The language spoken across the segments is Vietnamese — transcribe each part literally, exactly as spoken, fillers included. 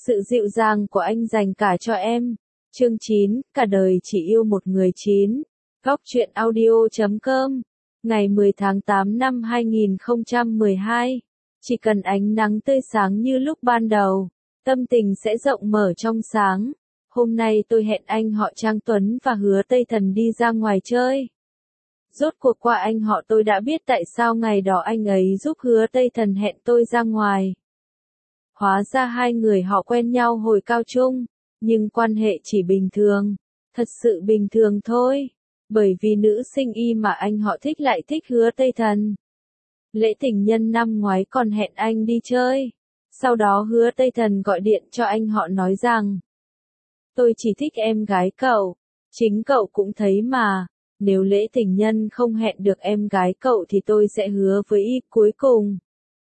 Sự dịu dàng của anh dành cả cho em. Chương chín, cả đời chỉ yêu một người. Chín. Góc truyện audio chấm com. Ngày mười tháng tám năm hai nghìn không trăm mười hai. Chỉ cần ánh nắng tươi sáng như lúc ban đầu, tâm tình sẽ rộng mở trong sáng. Hôm nay tôi hẹn anh họ Trang Tuấn và Hứa Tây Thần đi ra ngoài chơi. Rốt cuộc qua anh họ tôi đã biết tại sao ngày đó anh ấy giúp Hứa Tây Thần hẹn tôi ra ngoài. Hóa ra hai người họ quen nhau hồi cao trung, nhưng quan hệ chỉ bình thường, thật sự bình thường thôi, bởi vì nữ sinh y mà anh họ thích lại thích Hứa Tây Thần. Lễ tình nhân năm ngoái còn hẹn anh đi chơi, sau đó Hứa Tây Thần gọi điện cho anh họ nói rằng: tôi chỉ thích em gái cậu, chính cậu cũng thấy mà, nếu lễ tình nhân không hẹn được em gái cậu thì tôi sẽ hứa với y cuối cùng.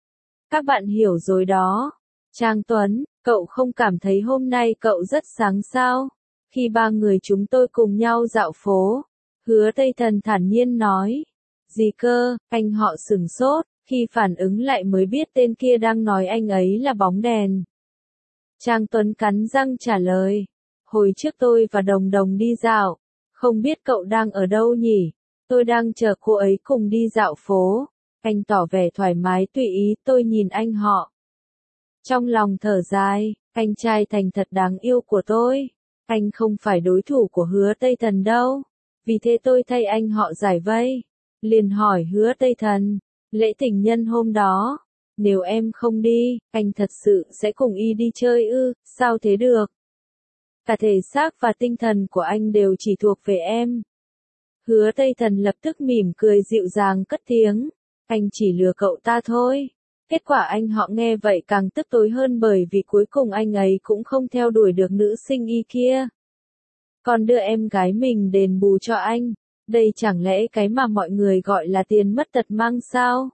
Các bạn hiểu rồi đó. Trang Tuấn, cậu không cảm thấy hôm nay cậu rất sáng sao? Khi ba người chúng tôi cùng nhau dạo phố, Hứa Tây Thần thản nhiên nói. Gì cơ? Anh họ sửng sốt, khi phản ứng lại mới biết tên kia đang nói anh ấy là bóng đèn. Trang Tuấn cắn răng trả lời. Hồi trước tôi và Đồng Đồng đi dạo, không biết cậu đang ở đâu nhỉ? Tôi đang chờ cô ấy cùng đi dạo phố. Anh tỏ vẻ thoải mái tùy ý, tôi nhìn anh họ. Trong lòng thở dài, anh trai thành thật đáng yêu của tôi. Anh không phải đối thủ của Hứa Tây Thần đâu. Vì thế tôi thay anh họ giải vây. Liền hỏi Hứa Tây Thần, lễ tình nhân hôm đó, nếu em không đi, anh thật sự sẽ cùng y đi chơi ư? Sao thế được? Cả thể xác và tinh thần của anh đều chỉ thuộc về em. Hứa Tây Thần lập tức mỉm cười dịu dàng cất tiếng. Anh chỉ lừa cậu ta thôi. Kết quả anh họ nghe vậy càng tức tối hơn bởi vì cuối cùng anh ấy cũng không theo đuổi được nữ sinh y kia. Còn đưa em gái mình đền bù cho anh. Đây chẳng lẽ cái mà mọi người gọi là tiền mất tật mang sao?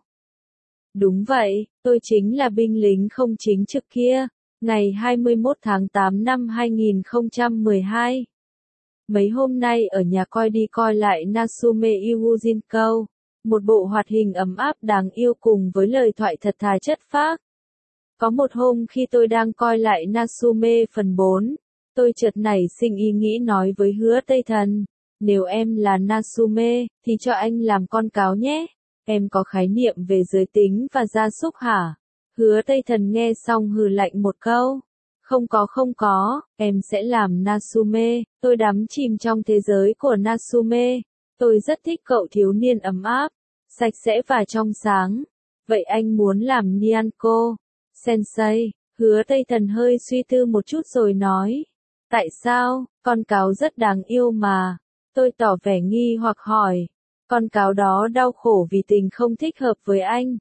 Đúng vậy, tôi chính là binh lính không chính trực kia. Ngày hai mươi mốt tháng tám năm hai nghìn không trăm mười hai. Mấy hôm nay ở nhà coi đi coi lại Natsume Yujinko. Một bộ hoạt hình ấm áp đáng yêu cùng với lời thoại thật thà chất phác. Có một hôm khi tôi đang coi lại Natsume phần bốn, tôi chợt nảy sinh ý nghĩ nói với Hứa Tây Thần, nếu em là Natsume, thì cho anh làm con cáo nhé. Em có khái niệm về giới tính và gia súc hả? Hứa Tây Thần nghe xong hừ lạnh một câu. Không có không có, em sẽ làm Natsume, tôi đắm chìm trong thế giới của Natsume. Tôi rất thích cậu thiếu niên ấm áp, sạch sẽ và trong sáng. Vậy anh muốn làm Nyanko Sensei? Hứa Tây Thần hơi suy tư một chút rồi nói. Tại sao? Con cáo rất đáng yêu mà. Tôi tỏ vẻ nghi hoặc hỏi. Con cáo đó đau khổ vì tình không thích hợp với anh.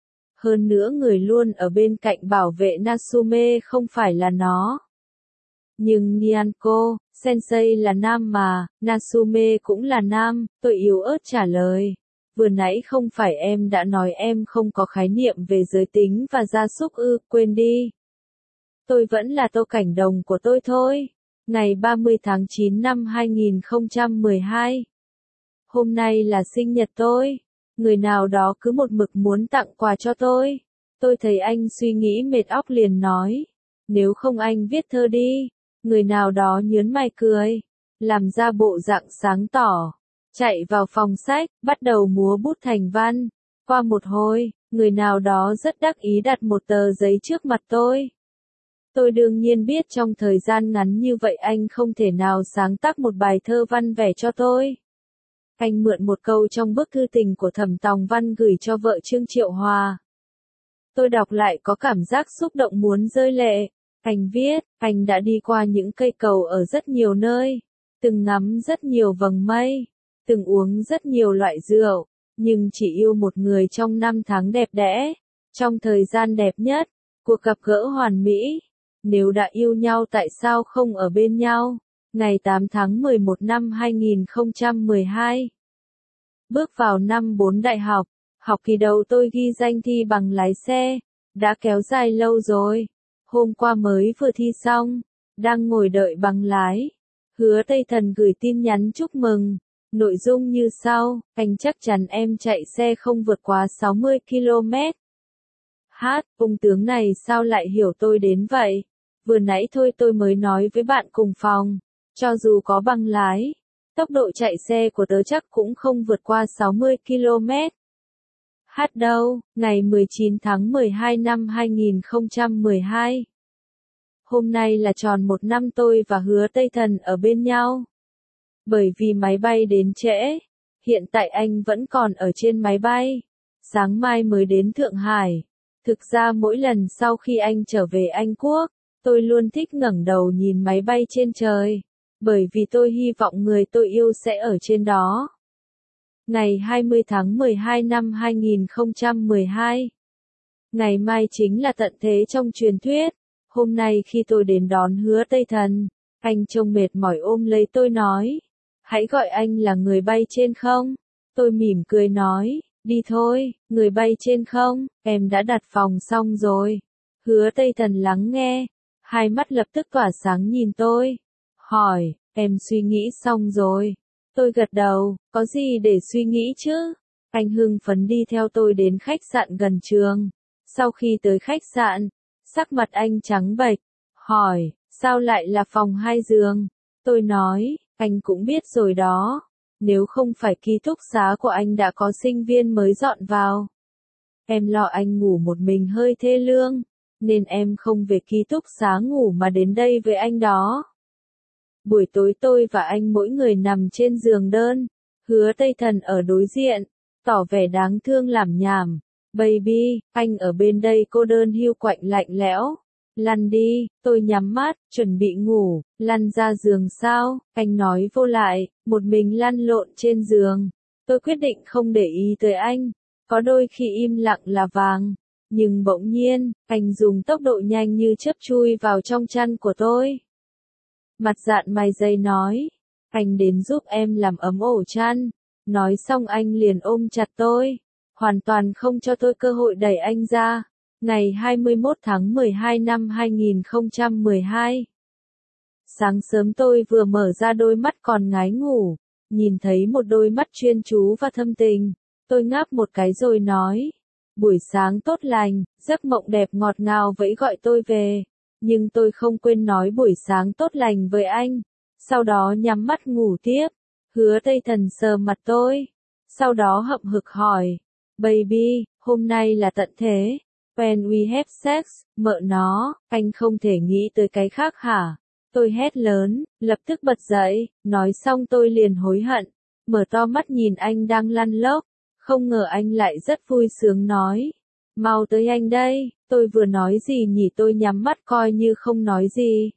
Hơn nữa người luôn ở bên cạnh bảo vệ Natsume không phải là nó. Nhưng Nyanko Sensei là nam mà, Natsume cũng là nam, tôi yếu ớt trả lời. Vừa nãy không phải em đã nói em không có khái niệm về giới tính và gia súc ư, quên đi. Tôi vẫn là Tô Cảnh Đồng của tôi thôi. Ngày ba mươi tháng chín năm hai nghìn không trăm mười hai. Hôm nay là sinh nhật tôi. Người nào đó cứ một mực muốn tặng quà cho tôi. Tôi thấy anh suy nghĩ mệt óc liền nói. Nếu không anh viết thơ đi. Người nào đó nhớn mày cười. Làm ra bộ dạng sáng tỏ. Chạy vào phòng sách, bắt đầu múa bút thành văn. Qua một hồi, người nào đó rất đắc ý đặt một tờ giấy trước mặt tôi. Tôi đương nhiên biết trong thời gian ngắn như vậy anh không thể nào sáng tác một bài thơ văn vẻ cho tôi. Anh mượn một câu trong bức thư tình của Thẩm Tòng Văn gửi cho vợ Trương Triệu Hòa. Tôi đọc lại có cảm giác xúc động muốn rơi lệ. Anh viết, anh đã đi qua những cây cầu ở rất nhiều nơi, từng ngắm rất nhiều vầng mây, từng uống rất nhiều loại rượu, nhưng chỉ yêu một người trong năm tháng đẹp đẽ, trong thời gian đẹp nhất, cuộc gặp gỡ hoàn mỹ. Nếu đã yêu nhau tại sao không ở bên nhau? Ngày tám tháng mười một năm hai nghìn không trăm mười hai. Bước vào năm bốn đại học, học kỳ đầu tôi ghi danh thi bằng lái xe, đã kéo dài lâu rồi. Hôm qua mới vừa thi xong, đang ngồi đợi bằng lái. Hứa Tây Thần gửi tin nhắn chúc mừng, nội dung như sau, anh chắc chắn em chạy xe không vượt quá sáu mươi ki lô mét. Hát, ông tướng này sao lại hiểu tôi đến vậy? Vừa nãy thôi tôi mới nói với bạn cùng phòng, cho dù có bằng lái, tốc độ chạy xe của tớ chắc cũng không vượt qua sáu mươi ki lô mét. Hát đâu, ngày mười chín tháng mười hai năm hai nghìn không trăm mười hai. Hôm nay là tròn một năm tôi và Hứa Tây Thần ở bên nhau. Bởi vì máy bay đến trễ, hiện tại anh vẫn còn ở trên máy bay. Sáng mai mới đến Thượng Hải. Thực ra mỗi lần sau khi anh trở về Anh Quốc, tôi luôn thích ngẩng đầu nhìn máy bay trên trời. Bởi vì tôi hy vọng người tôi yêu sẽ ở trên đó. Ngày hai mươi tháng mười hai năm hai nghìn không trăm mười hai. Ngày mai chính là tận thế trong truyền thuyết. Hôm nay khi tôi đến đón Hứa Tây Thần, anh trông mệt mỏi ôm lấy tôi nói. Hãy gọi anh là người bay trên không? Tôi mỉm cười nói, đi thôi, người bay trên không, em đã đặt phòng xong rồi. Hứa Tây Thần lắng nghe, hai mắt lập tức tỏa sáng nhìn tôi. Hỏi, em suy nghĩ xong rồi. Tôi gật đầu, có gì để suy nghĩ chứ? Anh hưng phấn đi theo tôi đến khách sạn gần trường. Sau khi tới khách sạn, sắc mặt anh trắng bệch, hỏi, sao lại là phòng hai giường? Tôi nói, anh cũng biết rồi đó, nếu không phải ký túc xá của anh đã có sinh viên mới dọn vào. Em lo anh ngủ một mình hơi thê lương, nên em không về ký túc xá ngủ mà đến đây với anh đó. Buổi tối tôi và anh mỗi người nằm trên giường đơn, Hứa Tây Thần ở đối diện, tỏ vẻ đáng thương làm nhảm. Baby, anh ở bên đây cô đơn hiu quạnh lạnh lẽo. Lăn đi, tôi nhắm mắt, chuẩn bị ngủ, lăn ra giường sao, anh nói vô lại, một mình lăn lộn trên giường. Tôi quyết định không để ý tới anh, có đôi khi im lặng là vàng. Nhưng bỗng nhiên, anh dùng tốc độ nhanh như chớp chui vào trong chăn của tôi. Mặt dạn mày dày nói, anh đến giúp em làm ấm ổ chăn. Nói xong anh liền ôm chặt tôi, hoàn toàn không cho tôi cơ hội đẩy anh ra. Ngày hai mươi mốt tháng mười hai năm hai nghìn không trăm mười hai. Sáng sớm tôi vừa mở ra đôi mắt còn ngái ngủ, nhìn thấy một đôi mắt chuyên chú và thâm tình. Tôi ngáp một cái rồi nói, buổi sáng tốt lành, giấc mộng đẹp ngọt ngào vẫy gọi tôi về. Nhưng tôi không quên nói buổi sáng tốt lành với anh. Sau đó nhắm mắt ngủ tiếp. Hứa Tây Thần sờ mặt tôi. Sau đó hậm hực hỏi, baby, hôm nay là tận thế. When we have sex, mợ nó, anh không thể nghĩ tới cái khác hả? Tôi hét lớn, lập tức bật dậy, nói xong tôi liền hối hận, mở to mắt nhìn anh đang lăn lóc, không ngờ anh lại rất vui sướng nói, mau tới anh đây, tôi vừa nói gì nhỉ? Tôi nhắm mắt coi như không nói gì.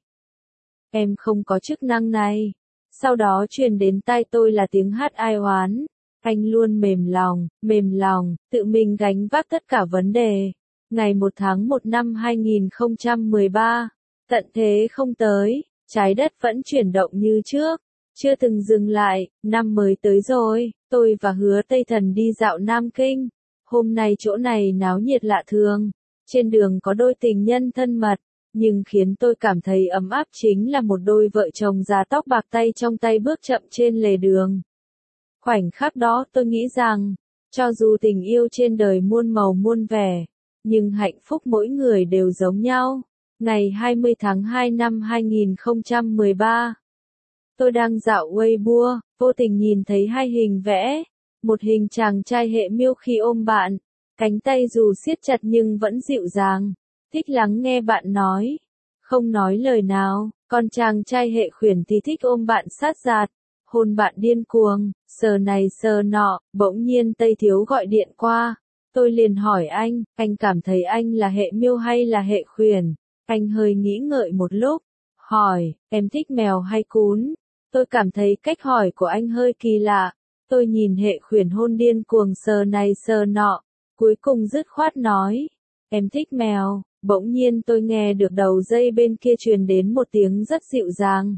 Em không có chức năng này. Sau đó truyền đến tai tôi là tiếng hát ai oán, anh luôn mềm lòng, mềm lòng, tự mình gánh vác tất cả vấn đề. Ngày một tháng một năm hai nghìn không trăm mười ba, tận thế không tới, trái đất vẫn chuyển động như trước, chưa từng dừng lại, năm mới tới rồi, tôi và Hứa Tây Thần đi dạo Nam Kinh. Hôm nay chỗ này náo nhiệt lạ thường, trên đường có đôi tình nhân thân mật, nhưng khiến tôi cảm thấy ấm áp chính là một đôi vợ chồng già tóc bạc tay trong tay bước chậm trên lề đường. Khoảnh khắc đó tôi nghĩ rằng, cho dù tình yêu trên đời muôn màu muôn vẻ, nhưng hạnh phúc mỗi người đều giống nhau. Ngày hai mươi tháng hai năm hai nghìn không trăm mười ba, tôi đang dạo Weibo, vô tình nhìn thấy hai hình vẽ. Một hình chàng trai hệ miêu khi ôm bạn, cánh tay dù siết chặt nhưng vẫn dịu dàng, thích lắng nghe bạn nói, không nói lời nào. Còn chàng trai hệ khuyển thì thích ôm bạn sát giạt, hôn bạn điên cuồng, sờ này sờ nọ. Bỗng nhiên Tây Thiếu gọi điện qua. Tôi liền hỏi anh, anh cảm thấy anh là hệ miêu hay là hệ khuyển? Anh hơi nghĩ ngợi một lúc, hỏi, em thích mèo hay cún? Tôi cảm thấy cách hỏi của anh hơi kỳ lạ. Tôi nhìn hệ khuyển hôn điên cuồng sờ này sờ nọ, cuối cùng dứt khoát nói, em thích mèo. Bỗng nhiên tôi nghe được đầu dây bên kia truyền đến một tiếng rất dịu dàng.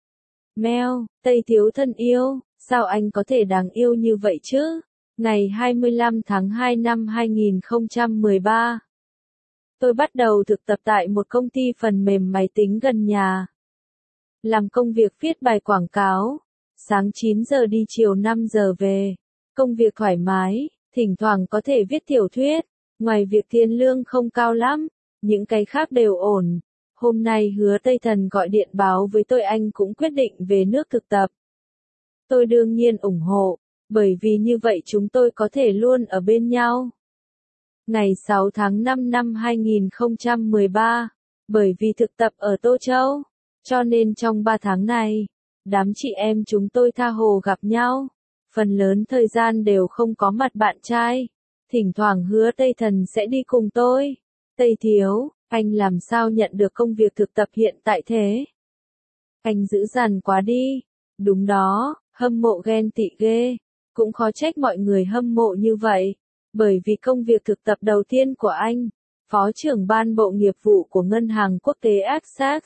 Mèo, Tây Thiếu thân yêu, sao anh có thể đáng yêu như vậy chứ? Ngày hai mươi lăm tháng hai năm hai nghìn không trăm mười ba, tôi bắt đầu thực tập tại một công ty phần mềm máy tính gần nhà. Làm công việc viết bài quảng cáo, sáng chín giờ đi chiều năm giờ về. Công việc thoải mái, thỉnh thoảng có thể viết tiểu thuyết, ngoài việc tiền lương không cao lắm, những cái khác đều ổn. Hôm nay Hứa Tây Thần gọi điện báo với tôi anh cũng quyết định về nước thực tập. Tôi đương nhiên ủng hộ, bởi vì như vậy chúng tôi có thể luôn ở bên nhau. Ngày sáu tháng năm năm hai nghìn không trăm mười ba, bởi vì thực tập ở Tô Châu, cho nên trong ba tháng này, đám chị em chúng tôi tha hồ gặp nhau. Phần lớn thời gian đều không có mặt bạn trai. Thỉnh thoảng Hứa Tây Thần sẽ đi cùng tôi. Tây Thiếu, anh làm sao nhận được công việc thực tập hiện tại thế? Anh dữ dằn quá đi. Đúng đó, hâm mộ ghen tị ghê. Cũng khó trách mọi người hâm mộ như vậy. Bởi vì công việc thực tập đầu tiên của anh, Phó trưởng ban bộ nghiệp vụ của Ngân hàng Quốc tế Axax.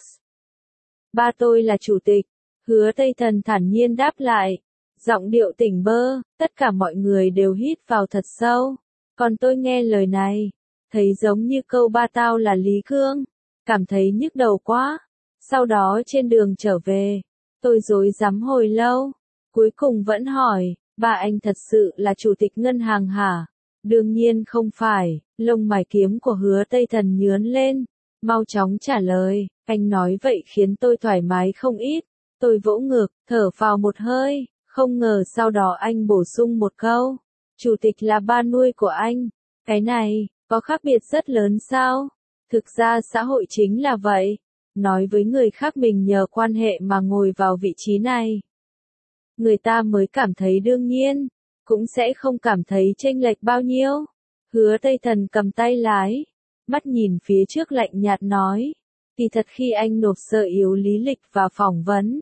Ba tôi là chủ tịch. Hứa Tây Thần thản nhiên đáp lại. Giọng điệu tỉnh bơ, tất cả mọi người đều hít vào thật sâu. Còn tôi nghe lời này, thấy giống như câu ba tao là Lý Cương, cảm thấy nhức đầu quá. Sau đó trên đường trở về, tôi rối rắm hồi lâu, cuối cùng vẫn hỏi, ba anh thật sự là chủ tịch ngân hàng hả? Đương nhiên không phải, lông mày kiếm của Hứa Tây Thần nhướn lên, mau chóng trả lời, anh nói vậy khiến tôi thoải mái không ít. Tôi vỗ ngực, thở phào một hơi, không ngờ sau đó anh bổ sung một câu, chủ tịch là ba nuôi của anh. Cái này, có khác biệt rất lớn sao? Thực ra xã hội chính là vậy. Nói với người khác mình nhờ quan hệ mà ngồi vào vị trí này. Người ta mới cảm thấy đương nhiên, cũng sẽ không cảm thấy chênh lệch bao nhiêu. Hứa Tây Thần cầm tay lái, mắt nhìn phía trước lạnh nhạt nói, kỳ thật khi anh nộp sơ yếu lý lịch và phỏng vấn,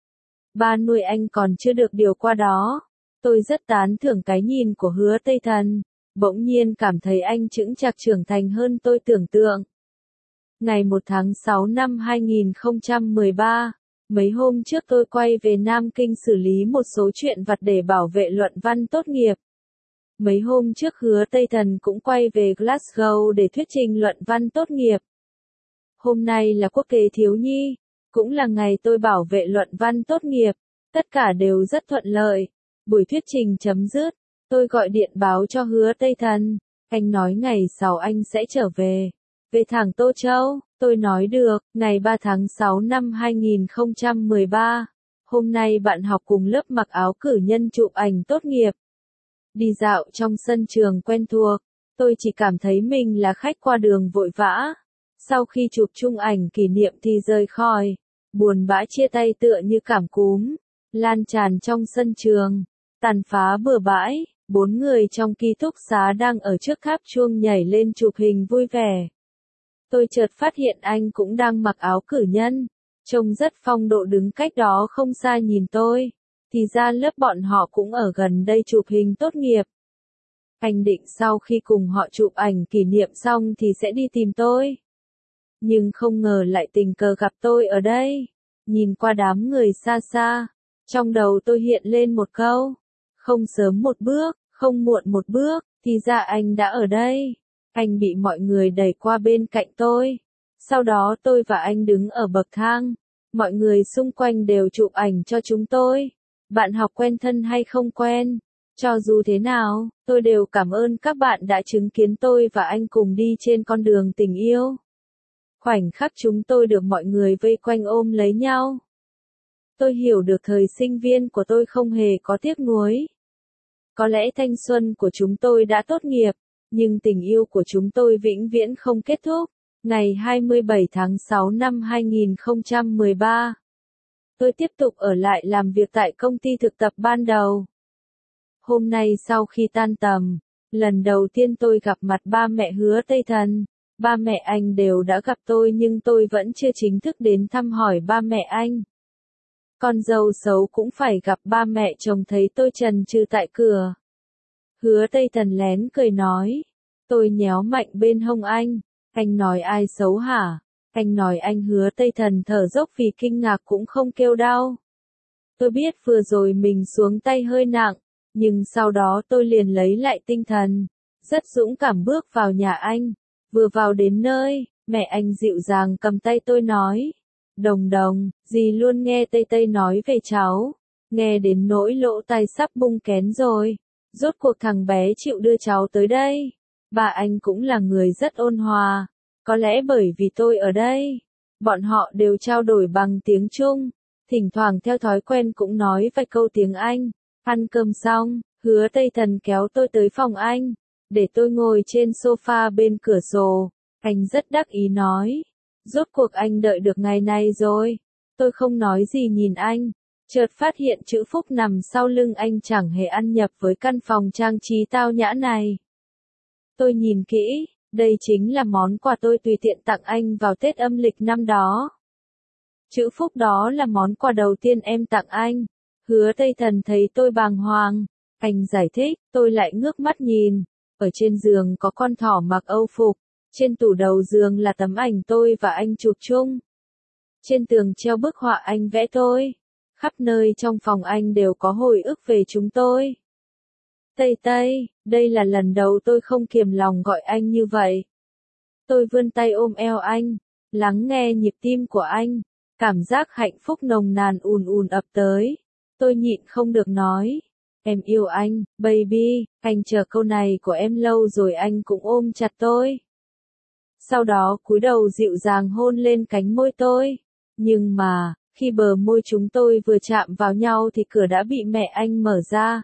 ba nuôi anh còn chưa được điều qua đó. Tôi rất tán thưởng cái nhìn của Hứa Tây Thần, bỗng nhiên cảm thấy anh chững chạc trưởng thành hơn tôi tưởng tượng. Ngày một tháng sáu năm hai nghìn không trăm mười ba, mấy hôm trước tôi quay về Nam Kinh xử lý một số chuyện vặt để bảo vệ luận văn tốt nghiệp. Mấy hôm trước Hứa Tây Thần cũng quay về Glasgow để thuyết trình luận văn tốt nghiệp. Hôm nay là Quốc tế thiếu nhi, cũng là ngày tôi bảo vệ luận văn tốt nghiệp, tất cả đều rất thuận lợi. Buổi thuyết trình chấm dứt, tôi gọi điện báo cho Hứa Tây Thần, anh nói ngày sau anh sẽ trở về, về thẳng Tô Châu. Tôi nói được, ngày ba tháng sáu năm hai nghìn không trăm mười ba, hôm nay bạn học cùng lớp mặc áo cử nhân chụp ảnh tốt nghiệp. Đi dạo trong sân trường quen thuộc, tôi chỉ cảm thấy mình là khách qua đường vội vã. Sau khi chụp chung ảnh kỷ niệm thì rời khỏi, buồn bã chia tay tựa như cảm cúm, lan tràn trong sân trường, tàn phá bừa bãi. Bốn người trong ký túc xá đang ở trước tháp chuông nhảy lên chụp hình vui vẻ. Tôi chợt phát hiện anh cũng đang mặc áo cử nhân, trông rất phong độ đứng cách đó không xa nhìn tôi. Thì ra lớp bọn họ cũng ở gần đây chụp hình tốt nghiệp. Anh định sau khi cùng họ chụp ảnh kỷ niệm xong thì sẽ đi tìm tôi. Nhưng không ngờ lại tình cờ gặp tôi ở đây. Nhìn qua đám người xa xa, trong đầu tôi hiện lên một câu, không sớm một bước, không muộn một bước, thì ra anh đã ở đây. Anh bị mọi người đẩy qua bên cạnh tôi. Sau đó tôi và anh đứng ở bậc thang. Mọi người xung quanh đều chụp ảnh cho chúng tôi. Bạn học quen thân hay không quen, cho dù thế nào, tôi đều cảm ơn các bạn đã chứng kiến tôi và anh cùng đi trên con đường tình yêu. Khoảnh khắc chúng tôi được mọi người vây quanh ôm lấy nhau. Tôi hiểu được thời sinh viên của tôi không hề có tiếc nuối. Có lẽ thanh xuân của chúng tôi đã tốt nghiệp, nhưng tình yêu của chúng tôi vĩnh viễn không kết thúc. Ngày hai mươi bảy tháng sáu năm hai nghìn không trăm mười ba, tôi tiếp tục ở lại làm việc tại công ty thực tập ban đầu. Hôm nay sau khi tan tầm, lần đầu tiên tôi gặp mặt ba mẹ Hứa Tây Thần. Ba mẹ anh đều đã gặp tôi nhưng tôi vẫn chưa chính thức đến thăm hỏi ba mẹ anh. Con dâu xấu cũng phải gặp ba mẹ chồng thấy tôi chần chừ tại cửa. Hứa Tây Thần lén cười nói. Tôi nhéo mạnh bên hông anh. Anh nói ai xấu hả? Anh nói anh. Hứa Tây Thần thở dốc vì kinh ngạc cũng không kêu đau. Tôi biết vừa rồi mình xuống tay hơi nặng, nhưng sau đó tôi liền lấy lại tinh thần. Rất dũng cảm bước vào nhà anh. Vừa vào đến nơi, mẹ anh dịu dàng cầm tay tôi nói. Đồng Đồng, dì luôn nghe Tây Tây nói về cháu. Nghe đến nỗi lỗ tai sắp bung kén rồi. Rốt cuộc thằng bé chịu đưa cháu tới đây. Bà anh cũng là người rất ôn hòa. Có lẽ bởi vì tôi ở đây, Bọn họ đều trao đổi bằng tiếng Trung, thỉnh thoảng theo thói quen cũng nói vài câu tiếng Anh. Ăn cơm xong, Hứa Tây Thần kéo tôi tới phòng anh, để tôi ngồi trên sofa bên cửa sổ. Anh rất đắc ý nói, rốt cuộc anh đợi được ngày này rồi. Tôi không nói gì nhìn anh, chợt phát hiện chữ Phúc nằm sau lưng anh chẳng hề ăn nhập với căn phòng trang trí tao nhã này. Tôi nhìn kỹ, đây chính là món quà tôi tùy tiện tặng anh vào Tết âm lịch năm đó. Chữ Phúc đó là món quà đầu tiên em tặng anh. Hứa Tây Thần thấy tôi bàng hoàng, anh giải thích, tôi lại ngước mắt nhìn. Ở trên giường có con thỏ mặc âu phục, trên tủ đầu giường là tấm ảnh tôi và anh chụp chung. Trên tường treo bức họa anh vẽ tôi. Khắp nơi trong phòng anh đều có hồi ức về chúng tôi. Tây Tây, đây là lần đầu tôi không kiềm lòng gọi anh như vậy. Tôi vươn tay ôm eo anh, lắng nghe nhịp tim của anh, cảm giác hạnh phúc nồng nàn ùn ùn ập tới. Tôi nhịn không được nói, em yêu anh, baby, anh chờ câu này của em lâu rồi. Anh cũng ôm chặt tôi. Sau đó cúi đầu dịu dàng hôn lên cánh môi tôi. Nhưng mà, khi bờ môi chúng tôi vừa chạm vào nhau thì cửa đã bị mẹ anh mở ra.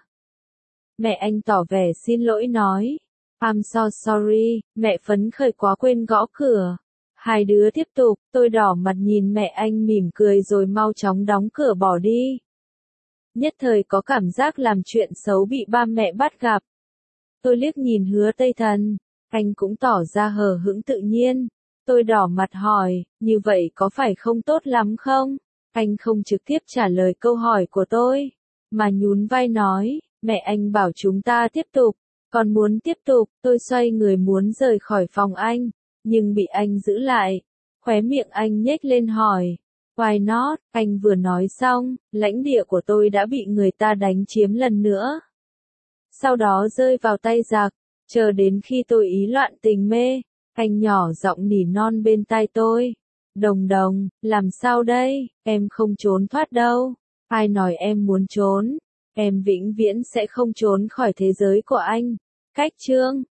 Mẹ anh tỏ vẻ xin lỗi nói, I'm so sorry, mẹ phấn khởi quá quên gõ cửa. Hai đứa tiếp tục, tôi đỏ mặt nhìn mẹ anh mỉm cười rồi mau chóng đóng cửa bỏ đi. Nhất thời có cảm giác làm chuyện xấu bị ba mẹ bắt gặp. Tôi liếc nhìn Hứa Tây Thần, anh cũng tỏ ra hờ hững tự nhiên. Tôi đỏ mặt hỏi, như vậy có phải không tốt lắm không? Anh không trực tiếp trả lời câu hỏi của tôi, mà nhún vai nói, mẹ anh bảo chúng ta tiếp tục, còn muốn tiếp tục. Tôi xoay người muốn rời khỏi phòng anh, nhưng bị anh giữ lại. Khóe miệng anh nhếch lên hỏi, why not? Anh vừa nói xong, lãnh địa của tôi đã bị người ta đánh chiếm lần nữa. Sau đó rơi vào tay giặc, chờ đến khi tôi ý loạn tình mê, anh nhỏ giọng nỉ non bên tai tôi. Đồng Đồng, làm sao đây, em không trốn thoát đâu. Ai nói em muốn trốn, em vĩnh viễn sẽ không trốn khỏi thế giới của anh. Cách chương